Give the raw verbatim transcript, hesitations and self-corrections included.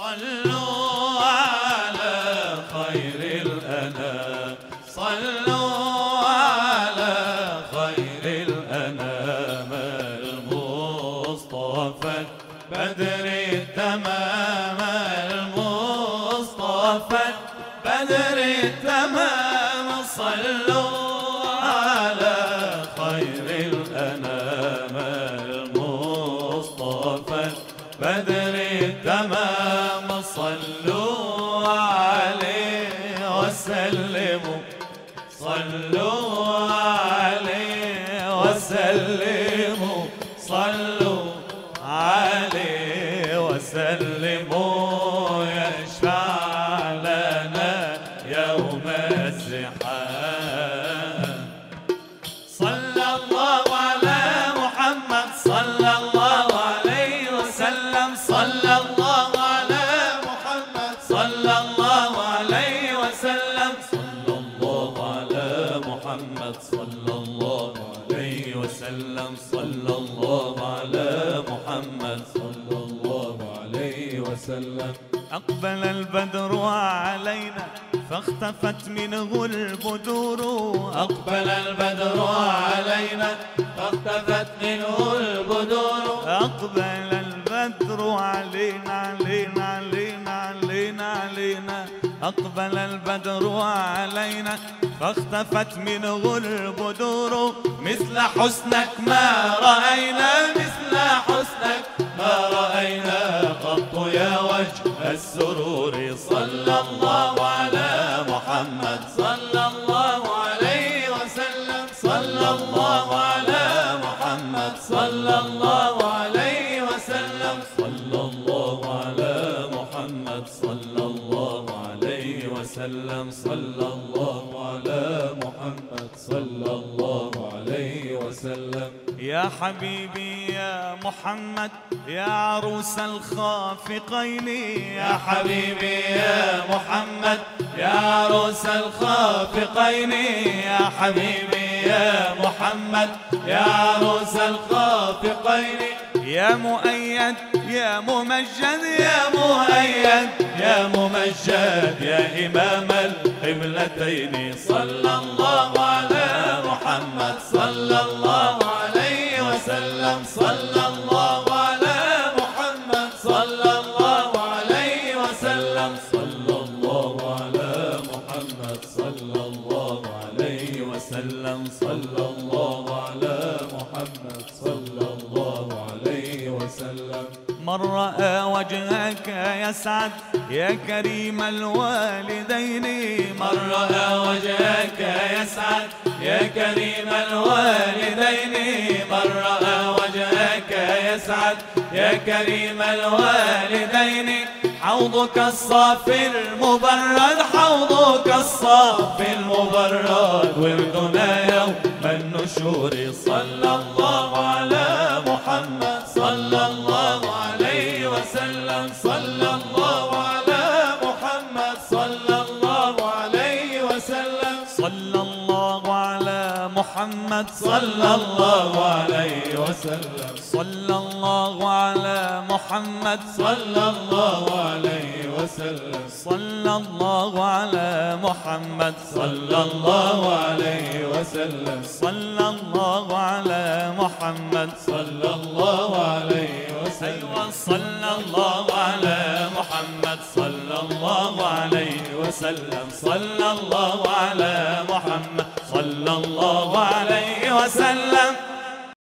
صلوا على خير الأنام، صلوا على خير الأنام المصطفى بدر التمام، المصطفى بدر التمام. صلوا على خير الأنام المصطفى بدر التمام. صلوا عليه وسلموا، صلوا عليه وسلموا، صلوا عليه وسلموا. يشفع لنا يوم الزحام. صلى الله على محمد، صلى الله عليه وسلم، صلى الله على محمد، صلى الله عليه وسلم، صلى الله على محمد، صلى الله عليه وسلم، صلى الله على محمد، صلى الله عليه وسلم. أقبل البدر علينا فاختفت منه البدور، أقبل البدر علينا فاختفت منه البدور. أقبل البدر علينا علينا علينا علينا علينا، أقبل البدر علينا فاختفت منه البدور. مثل حسنك ما رأينا، مثل حسنك ما رأينا قط يا وجه السرور. صلى الله على محمد، صلى الله عليه وسلم، صلى الله على محمد، صلى الله عليه وسلم، صلى الله على محمد، صلى الله عليه وسلم، صلى الله على محمد، صلى الله عليه وسلم. يا حبيبي يا محمد يا عروس الخافقين، يا حبيبي يا محمد يا عروس الخافقين، يا حبيبي يا محمد يا عروس الخافقين. يا مؤيد يا ممجد يا مؤيد يا ممجد يا إمام القبلتين. صلى الله على محمد، صلى الله عليه وسلم، صلى الله على محمد، صلى الله عليه وسلم، صلى الله على محمد، صلى الله عليه وسلم، صلى الله على محمد، صلى الله عليه وسلم. من رأى وجهك يسعد يا كريم الوالدين، من رأى وجهك يسعد يا كريم الوالدين، من رأى وجهك يسعد يا كريم الوالدين. حوضك الصافي المبرد، حوضك الصافي المبرد وردنا يوم النشور. صلى الله على محمد، صلى الله عليه وسلم، صلى الله على محمد، صلى الله عليه وسلم، صلى الله على محمد، صلى الله عليه وسلم، صلى الله على محمد، صلى الله عليه وسلم، صلى الله على محمد، صلى الله عليه وسلم، صلى الله على محمد، صلى الله عليه وسلم. أيوة صلى الله على محمد، صلى الله عليه وسلم، صلى الله على